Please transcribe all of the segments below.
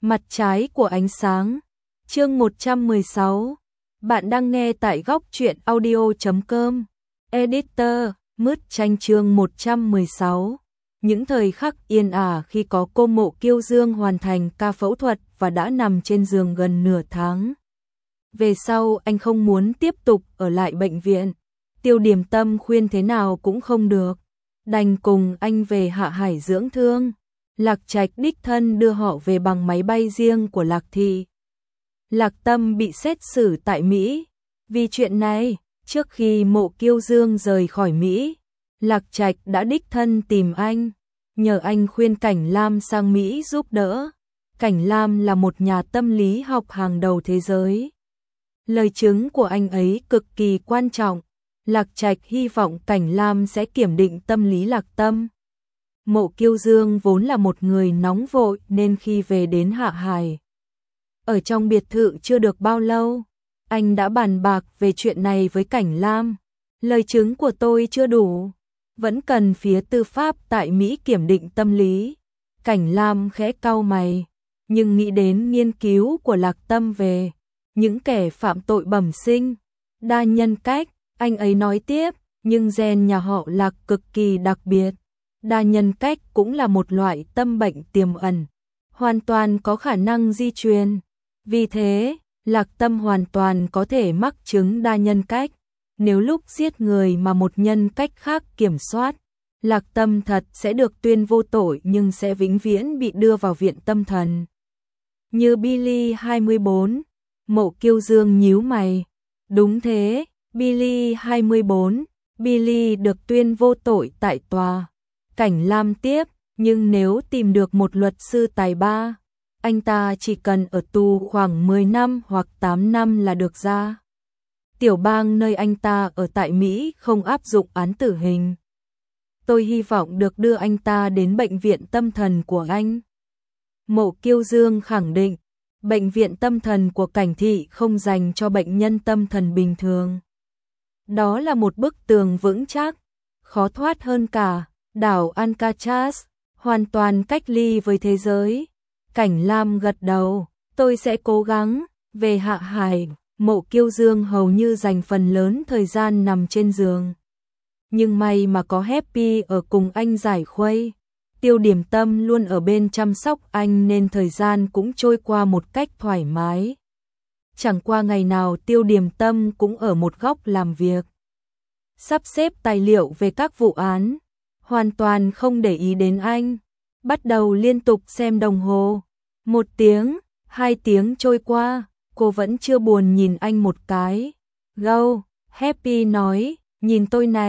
Mặt trái của ánh sáng. Chương 116. Bạn đang nghe tại góc truyện audio.com. Editor, Mứt Tranh chương 116. Những thời khắc yên ả khi có cô Mộ Kiêu Dương hoàn thành ca phẫu thuật và đã nằm trên giường gần nửa tháng. Về sau anh không muốn tiếp tục ở lại bệnh viện. Tiêu Điềm Tâm khuyên thế nào cũng không được, đành cùng anh về Hạ Hải dưỡng thương. Lạc Trạch đích thân đưa họ về bằng máy bay riêng của Lạc Thị. Lạc Tâm bị xét xử tại Mỹ. Vì chuyện này, trước khi Mộ Kiêu Dương rời khỏi Mỹ, Lạc Trạch đã đích thân tìm anh, nhờ anh khuyên Cảnh Lam sang Mỹ giúp đỡ. Cảnh Lam là một nhà tâm lý học hàng đầu thế giới. Lời chứng của anh ấy cực kỳ quan trọng. Lạc Trạch hy vọng Cảnh Lam sẽ kiểm định tâm lý Lạc Tâm. Mộ Kiêu Dương vốn là một người nóng vội nên khi về đến Hạ Hải, ở trong biệt thự chưa được bao lâu, anh đã bàn bạc về chuyện này với Cảnh Lam. Lời chứng của tôi chưa đủ, vẫn cần phía tư pháp tại Mỹ kiểm định tâm lý. Cảnh Lam khẽ cau mày, nhưng nghĩ đến nghiên cứu của Lạc Tâm về những kẻ phạm tội bẩm sinh, đa nhân cách, anh ấy nói tiếp, nhưng gen nhà họ Lạc cực kỳ đặc biệt. Đa nhân cách cũng là một loại tâm bệnh tiềm ẩn, hoàn toàn có khả năng di truyền. Vì thế, Lạc Tâm hoàn toàn có thể mắc chứng đa nhân cách. Nếu lúc giết người mà một nhân cách khác kiểm soát, Lạc Tâm thật sẽ được tuyên vô tội nhưng sẽ vĩnh viễn bị đưa vào viện tâm thần. Như Billy 24, Mộ Kiêu Dương nhíu mày. Đúng thế, Billy 24, Billy được tuyên vô tội tại tòa. Cảnh Lam tiếp, nhưng nếu tìm được một luật sư tài ba, anh ta chỉ cần ở tù khoảng 10 năm hoặc 8 năm là được ra. Tiểu bang nơi anh ta ở tại Mỹ không áp dụng án tử hình. Tôi hy vọng được đưa anh ta đến bệnh viện tâm thần của anh. Mộ Kiêu Dương khẳng định, bệnh viện tâm thần của Cảnh Thị không dành cho bệnh nhân tâm thần bình thường. Đó là một bức tường vững chắc, khó thoát hơn cả đảo Alcatraz, hoàn toàn cách ly với thế giới. Cảnh Lam gật đầu, tôi sẽ cố gắng. Về Hạ Hải, Mộ Kiêu Dương hầu như dành phần lớn thời gian nằm trên giường. Nhưng may mà có Happy ở cùng anh giải khuây. Tiêu Điềm Tâm luôn ở bên chăm sóc anh nên thời gian cũng trôi qua một cách thoải mái. Chẳng qua ngày nào Tiêu Điềm Tâm cũng ở một góc làm việc, sắp xếp tài liệu về các vụ án, hoàn toàn không để ý đến anh. Bắt đầu liên tục xem đồng hồ. 1 tiếng, 2 tiếng trôi qua, cô vẫn chưa buồn nhìn anh một cái. Go, Happy nói, nhìn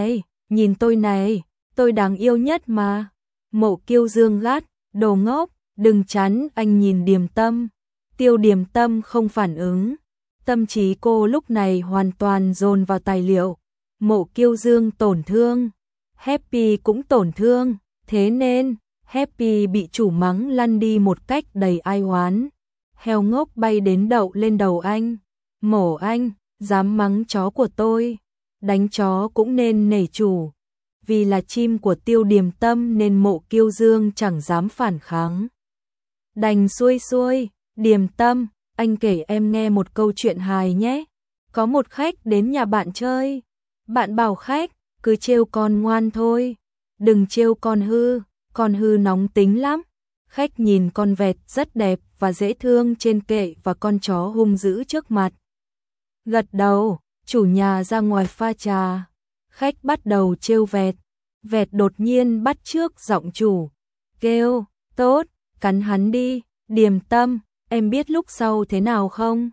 tôi này, tôi đáng yêu nhất mà. Mộ Kiêu Dương gắt, đồ ngốc, đừng chắn anh nhìn Điềm Tâm. Tiêu Điềm Tâm không phản ứng. Tâm trí cô lúc này hoàn toàn dồn vào tài liệu. Mộ Kiêu Dương tổn thương, Happy cũng tổn thương, thế nên Happy bị chủ mắng lăn đi một cách đầy ai oán. Heo ngốc bay đến đậu lên đầu anh. Mổ anh, dám mắng chó của tôi. Đánh chó cũng nên nể chủ. Vì là chim của Tiêu Điềm Tâm nên Mộ Kiêu Dương chẳng dám phản kháng. Đành xuôi, Điềm Tâm, anh kể em nghe một câu chuyện hài nhé. Có một khách đến nhà bạn chơi. Bạn bảo khách, cứ trêu con ngoan thôi, đừng trêu con hư nóng tính lắm. Khách nhìn con vẹt rất đẹp và dễ thương trên kệ và con chó hung dữ trước mặt. Gật đầu, chủ nhà ra ngoài pha trà. Khách bắt đầu trêu vẹt. Vẹt đột nhiên bắt chước giọng chủ, kêu, tốt, cắn hắn đi. Điềm Tâm, em biết lúc sau thế nào không?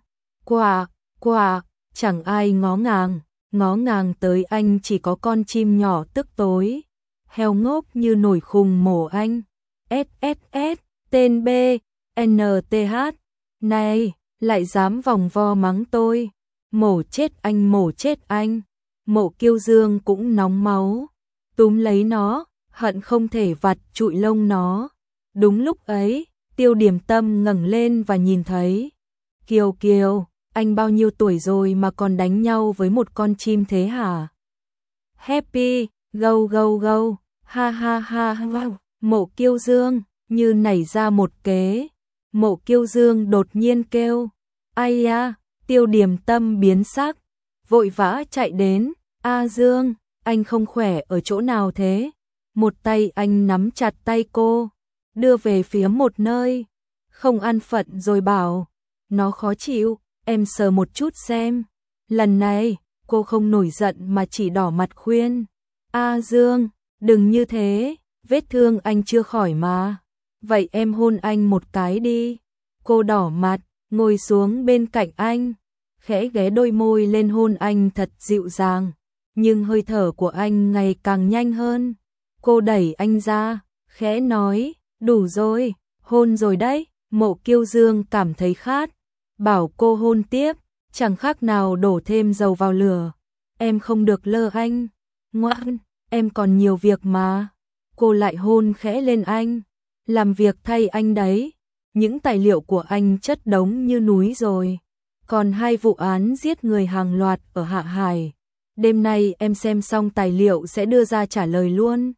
Quả, chẳng ai ngó ngàng tới anh, chỉ có con chim nhỏ tức tối. Heo ngốc như nổi khùng mổ anh. SSS, tên B, NTH, này, lại dám vòng vo mắng tôi. Mổ chết anh. Mộ Kiêu Dương cũng nóng máu, túm lấy nó, hận không thể vặt trụi lông nó. Đúng lúc ấy, Tiêu Điềm Tâm ngẩng lên và nhìn thấy. Kiều, anh bao nhiêu tuổi rồi mà còn đánh nhau với một con chim thế hả? Happy, go, ha. Mộ Kiêu Dương như nảy ra một kế. Mộ Kiêu Dương đột nhiên kêu. Ai ya, Tiêu Điềm Tâm biến sắc, vội vã chạy đến. A Dương, anh không khỏe ở chỗ nào thế? Một tay anh nắm chặt tay cô, đưa về phía một nơi, không an phận rồi bảo, nó khó chịu, em sờ một chút xem. Lần này, cô không nổi giận mà chỉ đỏ mặt khuyên. A Dương, đừng như thế, vết thương anh chưa khỏi mà. Vậy em hôn anh một cái đi. Cô đỏ mặt, ngồi xuống bên cạnh anh, khẽ ghé đôi môi lên hôn anh thật dịu dàng. Nhưng hơi thở của anh ngày càng nhanh hơn. Cô đẩy anh ra, khẽ nói, đủ rồi, hôn rồi đấy. Mộ Kiêu Dương cảm thấy khát, bảo cô hôn tiếp, chẳng khác nào đổ thêm dầu vào lửa. Em không được lơ anh, ngoan, em còn nhiều việc mà. Cô lại hôn khẽ lên anh, làm việc thay anh đấy. Những tài liệu của anh chất đống như núi rồi. Còn 2 vụ án giết người hàng loạt ở Hạ Hải. Đêm nay em xem xong tài liệu sẽ đưa ra trả lời luôn.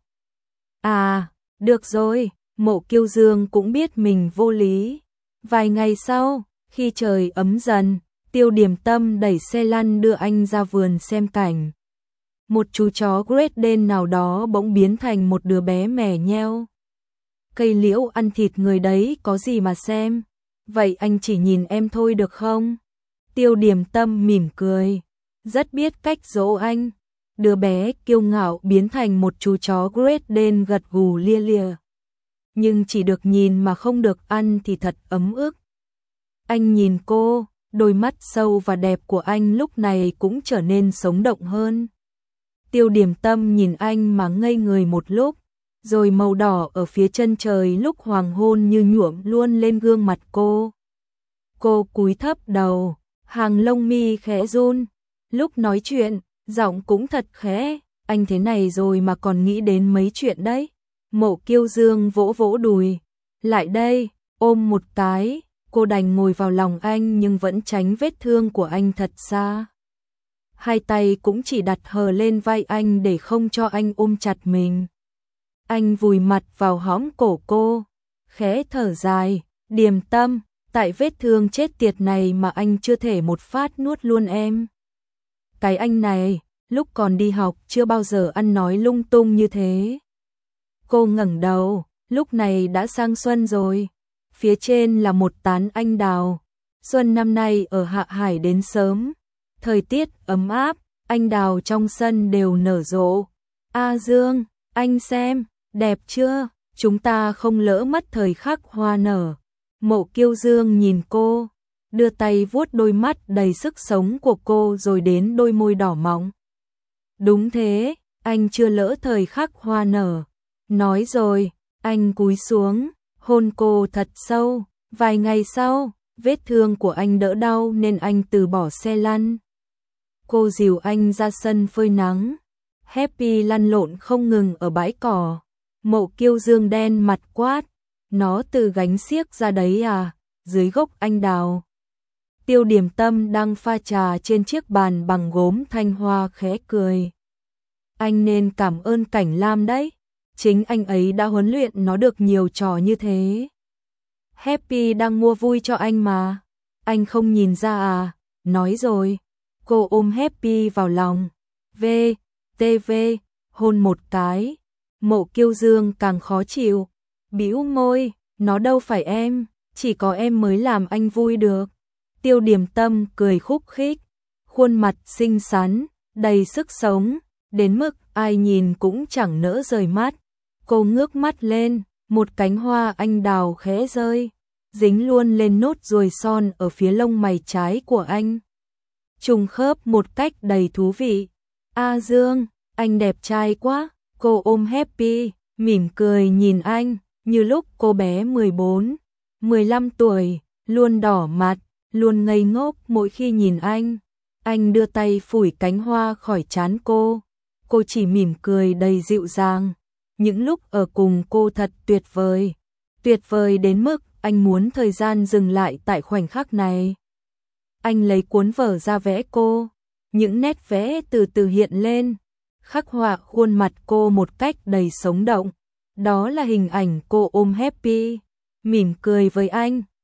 À, được rồi, Mộ Kiêu Dương cũng biết mình vô lý. Vài ngày sau, khi trời ấm dần, Tiêu Điềm Tâm đẩy xe lăn đưa anh ra vườn xem cảnh. Một chú chó Great Dane nào đó bỗng biến thành một đứa bé mè nheo. Cây liễu ăn thịt người đấy có gì mà xem. Vậy anh chỉ nhìn em thôi được không? Tiêu Điềm Tâm mỉm cười, rất biết cách dỗ anh. Đứa bé kiêu ngạo biến thành một chú chó Great Dane gật gù lia lịa. Nhưng chỉ được nhìn mà không được ăn thì thật ấm ức. Anh nhìn cô, đôi mắt sâu và đẹp của anh lúc này cũng trở nên sống động hơn. Tiêu Điềm Tâm nhìn anh mà ngây người một lúc, rồi màu đỏ ở phía chân trời lúc hoàng hôn như nhuộm luôn lên gương mặt cô. Cô cúi thấp đầu, hàng lông mi khẽ run, lúc nói chuyện, giọng cũng thật khẽ, anh thế này rồi mà còn nghĩ đến mấy chuyện đấy. Mộ Kiêu Dương vỗ vỗ đùi, lại đây, ôm một cái. Cô đành ngồi vào lòng anh nhưng vẫn tránh vết thương của anh thật xa. Hai tay cũng chỉ đặt hờ lên vai anh để không cho anh ôm chặt mình. Anh vùi mặt vào hõm cổ cô, khẽ thở dài, Điềm Tâm, tại vết thương chết tiệt này mà anh chưa thể một phát nuốt luôn em. Cái anh này, lúc còn đi học chưa bao giờ ăn nói lung tung như thế. Cô ngẩng đầu, lúc này đã sang xuân rồi. Phía trên là một tán anh đào. Xuân năm nay ở Hạ Hải đến sớm. Thời tiết ấm áp, anh đào trong sân đều nở rộ. A Dương, anh xem, đẹp chưa? Chúng ta không lỡ mất thời khắc hoa nở. Mộ Kiêu Dương nhìn cô, đưa tay vuốt đôi mắt đầy sức sống của cô rồi đến đôi môi đỏ mọng. Đúng thế, anh chưa lỡ thời khắc hoa nở. Nói rồi, anh cúi xuống, hôn cô thật sâu. Vài ngày sau, vết thương của anh đỡ đau nên anh từ bỏ xe lăn. Cô dìu anh ra sân phơi nắng. Happy lăn lộn không ngừng ở bãi cỏ. Mộ Kiêu Dương đen mặt quát, nó từ gánh xiếc ra đấy à, dưới gốc anh đào. Tiêu Điềm Tâm đang pha trà trên chiếc bàn bằng gốm thanh hoa khẽ cười. Anh nên cảm ơn Cảnh Lam đấy, chính anh ấy đã huấn luyện nó được nhiều trò như thế. Happy đang mua vui cho anh mà, anh không nhìn ra à, nói rồi. Cô ôm Happy vào lòng, TV, hôn một cái. Mộ Kiêu Dương càng khó chịu, bĩu môi, nó đâu phải em, chỉ có em mới làm anh vui được. Tiêu Điềm Tâm cười khúc khích, khuôn mặt xinh xắn, đầy sức sống, đến mức ai nhìn cũng chẳng nỡ rời mắt. Cô ngước mắt lên, một cánh hoa anh đào khẽ rơi, dính luôn lên nốt ruồi son ở phía lông mày trái của anh. Trùng khớp một cách đầy thú vị. A Dương, anh đẹp trai quá. Cô ôm Happy, mỉm cười nhìn anh, như lúc cô bé 14, 15 tuổi, luôn đỏ mặt, luôn ngây ngốc mỗi khi nhìn anh. Anh đưa tay phủi cánh hoa khỏi trán cô chỉ mỉm cười đầy dịu dàng. Những lúc ở cùng cô thật tuyệt vời đến mức anh muốn thời gian dừng lại tại khoảnh khắc này. Anh lấy cuốn vở ra vẽ cô, những nét vẽ từ từ hiện lên, khắc họa khuôn mặt cô một cách đầy sống động. Đó là hình ảnh cô ôm Happy, mỉm cười với anh,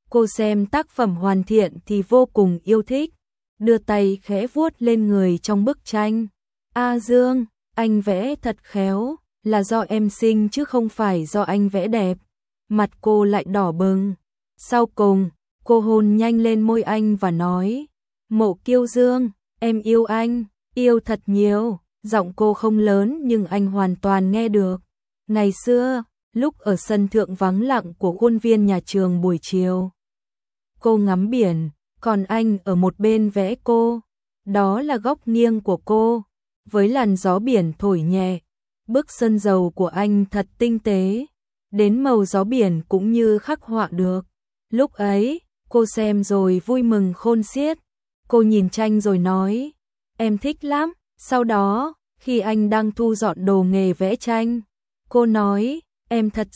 Cô xem tác phẩm hoàn thiện thì vô cùng yêu thích, đưa tay khẽ vuốt lên người trong bức tranh. A Dương, anh vẽ thật khéo, là do em xinh chứ không phải do anh vẽ đẹp. Mặt cô lại đỏ bừng. Sau cùng, cô hôn nhanh lên môi anh và nói, Mộ Kiêu Dương, em yêu anh, yêu thật nhiều. Giọng cô không lớn nhưng anh hoàn toàn nghe được. Ngày xưa, lúc ở sân thượng vắng lặng của khuôn viên nhà trường buổi chiều, cô ngắm biển, còn anh ở một bên vẽ cô. Đó là góc nghiêng của cô, với làn gió biển thổi nhẹ. Bức sơn dầu của anh thật tinh tế, đến màu gió biển cũng như khắc họa được. Lúc ấy, cô xem rồi vui mừng khôn xiết. Cô nhìn tranh rồi nói, em thích lắm. Sau đó, khi anh đang thu dọn đồ nghề vẽ tranh, cô nói, em thật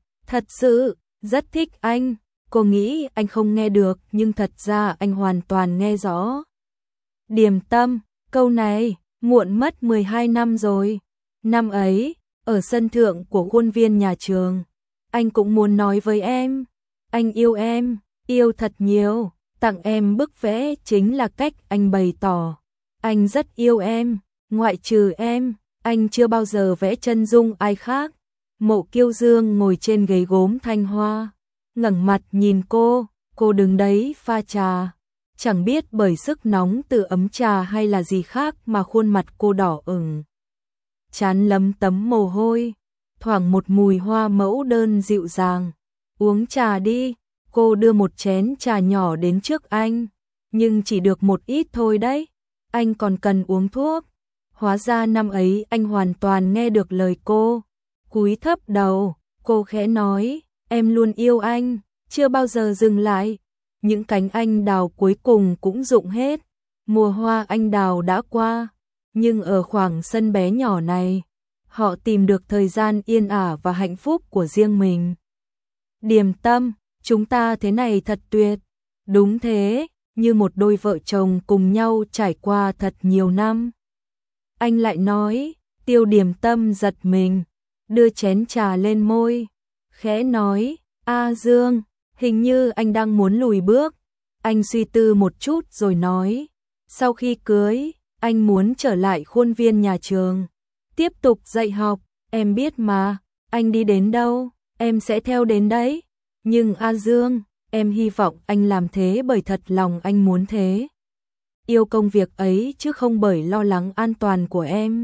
sự, rất thích anh. Cô nghĩ anh không nghe được nhưng thật ra anh hoàn toàn nghe rõ. Điềm Tâm, câu này, muộn mất 12 năm rồi. Năm ấy, ở sân thượng của khuôn viên nhà trường, anh cũng muốn nói với em, yêu thật nhiều, tặng em bức vẽ chính là cách anh bày tỏ. Anh rất yêu em, ngoại trừ em, anh chưa bao giờ vẽ chân dung ai khác. Mộ Kiêu Dương ngồi trên ghế gốm thanh hoa, ngẩng mặt nhìn cô đứng đấy pha trà. Chẳng biết bởi sức nóng từ ấm trà hay là gì khác mà khuôn mặt cô đỏ ửng, trán lấm tấm mồ hôi, thoảng một mùi hoa mẫu đơn dịu dàng. Uống trà đi, cô đưa một chén trà nhỏ đến trước anh, nhưng chỉ được một ít thôi đấy, anh còn cần uống thuốc. Hóa ra năm ấy anh hoàn toàn nghe được lời cô. Cúi thấp đầu, cô khẽ nói, em luôn yêu anh, chưa bao giờ dừng lại. Những cánh anh đào cuối cùng cũng rụng hết, mùa hoa anh đào đã qua, nhưng ở khoảng sân bé nhỏ này, họ tìm được thời gian yên ả và hạnh phúc của riêng mình. Điềm Tâm, chúng ta thế này thật tuyệt. Đúng thế, như một đôi vợ chồng cùng nhau trải qua thật nhiều năm. Anh lại nói, Tiêu Điềm Tâm giật mình, đưa chén trà lên môi, khẽ nói, A Dương, hình như anh đang muốn lùi bước. Anh suy tư một chút rồi nói, sau khi cưới, anh muốn trở lại khuôn viên nhà trường, tiếp tục dạy học. Em biết mà, anh đi đến đâu, em sẽ theo đến đấy. Nhưng A Dương, em hy vọng anh làm thế bởi thật lòng anh muốn thế. Yêu công việc ấy chứ không bởi lo lắng an toàn của em.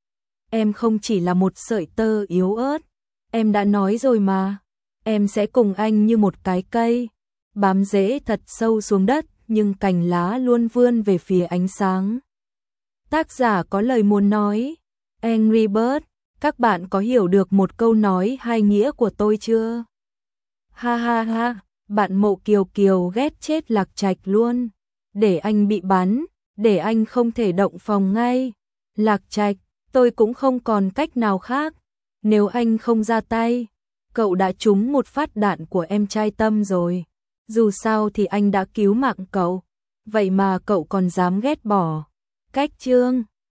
Em không chỉ là một sợi tơ yếu ớt, em đã nói rồi mà. Em sẽ cùng anh như một cái cây, bám rễ thật sâu xuống đất nhưng cành lá luôn vươn về phía ánh sáng. Tác giả có lời muốn nói, Angry Bird, các bạn có hiểu được một câu nói hai nghĩa của tôi chưa? Ha ha ha, bạn Mộ Kiều Kiều ghét chết Lạc Trạch luôn. Để anh bị bắn, để anh không thể động phòng ngay. Lạc Trạch, tôi cũng không còn cách nào khác. Nếu anh không ra tay, cậu đã trúng một phát đạn của em trai Tâm rồi. Dù sao thì anh đã cứu mạng cậu, vậy mà cậu còn dám ghét bỏ. Cách chương